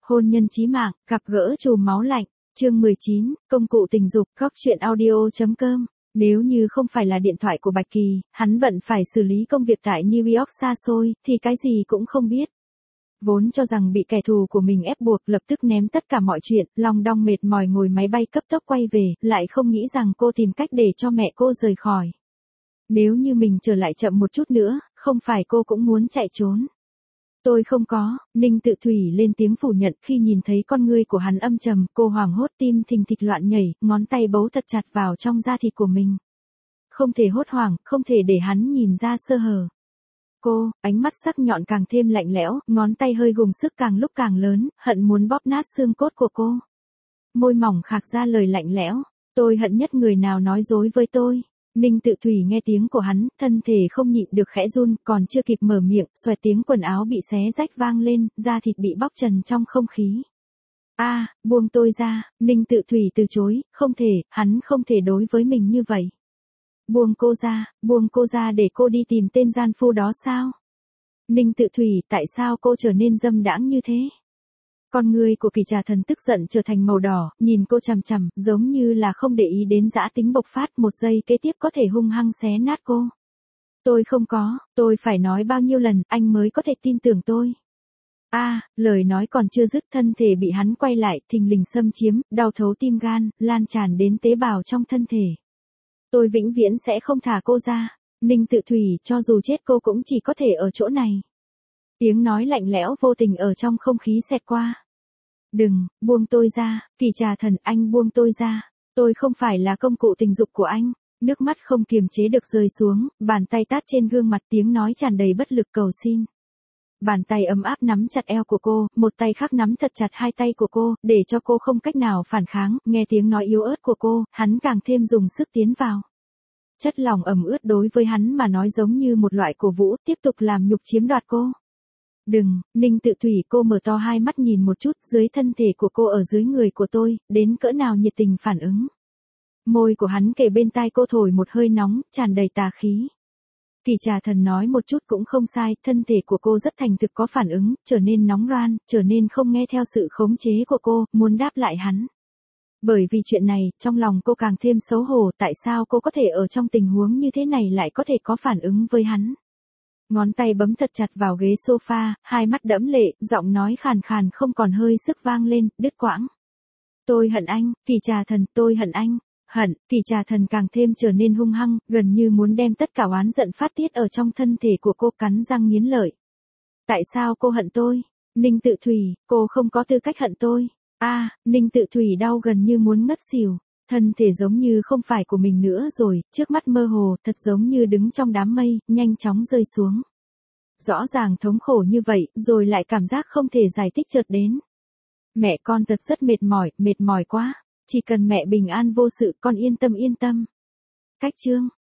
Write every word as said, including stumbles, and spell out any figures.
Hôn nhân chí mạng, gặp gỡ chùm máu lạnh, chương mười chín, công cụ tình dục, góc truyện audio chấm com. Nếu như không phải là điện thoại của Bạch Kỳ, hắn bận phải xử lý công việc tại New York xa xôi, thì cái gì cũng không biết. Vốn cho rằng bị kẻ thù của mình ép buộc lập tức ném tất cả mọi chuyện, long đong mệt mỏi ngồi máy bay cấp tốc quay về, lại không nghĩ rằng cô tìm cách để cho mẹ cô rời khỏi. Nếu như mình trở lại chậm một chút nữa, không phải cô cũng muốn chạy trốn. Tôi không có, Ninh Tự Thủy lên tiếng phủ nhận khi nhìn thấy con ngươi của hắn âm trầm, cô hoảng hốt tim thình thịch loạn nhảy, ngón tay bấu thật chặt vào trong da thịt của mình. Không thể hốt hoảng, không thể để hắn nhìn ra sơ hở. Cô, ánh mắt sắc nhọn càng thêm lạnh lẽo, ngón tay hơi gùng sức càng lúc càng lớn, hận muốn bóp nát xương cốt của cô. Môi mỏng khạc ra lời lạnh lẽo, tôi hận nhất người nào nói dối với tôi. Ninh Tự Thủy nghe tiếng của hắn, thân thể không nhịn được khẽ run, còn chưa kịp mở miệng, xoẹt tiếng quần áo bị xé rách vang lên, da thịt bị bóc trần trong không khí. A, à, buông tôi ra, Ninh Tự Thủy từ chối, không thể, hắn không thể đối với mình như vậy. Buông cô ra, buông cô ra để cô đi tìm tên gian phu đó sao? Ninh Tự Thủy, tại sao cô trở nên dâm đãng như thế? Con người của Kỳ Trà Thần tức giận trở thành màu đỏ, nhìn cô chằm chằm, giống như là không để ý đến dã tính bộc phát, một giây kế tiếp có thể hung hăng xé nát cô. Tôi không có, tôi phải nói bao nhiêu lần, anh mới có thể tin tưởng tôi. A, à, lời nói còn chưa dứt, thân thể bị hắn quay lại, thình lình xâm chiếm, đau thấu tim gan, lan tràn đến tế bào trong thân thể. Tôi vĩnh viễn sẽ không thả cô ra. Ninh Tự Thủy, cho dù chết cô cũng chỉ có thể ở chỗ này. Tiếng nói lạnh lẽo vô tình ở trong không khí xẹt qua. Đừng, buông tôi ra, Kỳ Trà Thần, anh buông tôi ra. Tôi không phải là công cụ tình dục của anh. Nước mắt không kiềm chế được rơi xuống, bàn tay tát trên gương mặt, tiếng nói tràn đầy bất lực cầu xin. Bàn tay ấm áp nắm chặt eo của cô, một tay khác nắm thật chặt hai tay của cô, để cho cô không cách nào phản kháng, nghe tiếng nói yếu ớt của cô, hắn càng thêm dùng sức tiến vào. Chất lỏng ẩm ướt đối với hắn mà nói giống như một loại cổ vũ, tiếp tục làm nhục chiếm đoạt cô. Đừng, Ninh Tự Thủy, cô mở to hai mắt nhìn một chút, dưới thân thể của cô ở dưới người của tôi, đến cỡ nào nhiệt tình phản ứng. Môi của hắn kề bên tai cô thổi một hơi nóng, tràn đầy tà khí. Kỳ Trà Thần nói một chút cũng không sai, thân thể của cô rất thành thực có phản ứng, trở nên nóng ran, trở nên không nghe theo sự khống chế của cô, muốn đáp lại hắn. Bởi vì chuyện này, trong lòng cô càng thêm xấu hổ, tại sao cô có thể ở trong tình huống như thế này lại có thể có phản ứng với hắn. Ngón tay bấm thật chặt vào ghế sofa, hai mắt đẫm lệ, giọng nói khàn khàn không còn hơi sức vang lên, đứt quãng. Tôi hận anh, Kỳ Trà Thần, tôi hận anh. Hận, Kỳ Trà Thần càng thêm trở nên hung hăng, gần như muốn đem tất cả oán giận phát tiết ở trong thân thể của cô, cắn răng nghiến lợi. Tại sao cô hận tôi? Ninh Tự Thủy, cô không có tư cách hận tôi. A, à, Ninh Tự Thủy đau gần như muốn ngất xỉu, thân thể giống như không phải của mình nữa rồi, trước mắt mơ hồ, thật giống như đứng trong đám mây, nhanh chóng rơi xuống. Rõ ràng thống khổ như vậy, rồi lại cảm giác không thể giải thích chợt đến. Mẹ con thật rất mệt mỏi, mệt mỏi quá. Chỉ cần mẹ bình an vô sự, con yên tâm yên tâm. Cách chương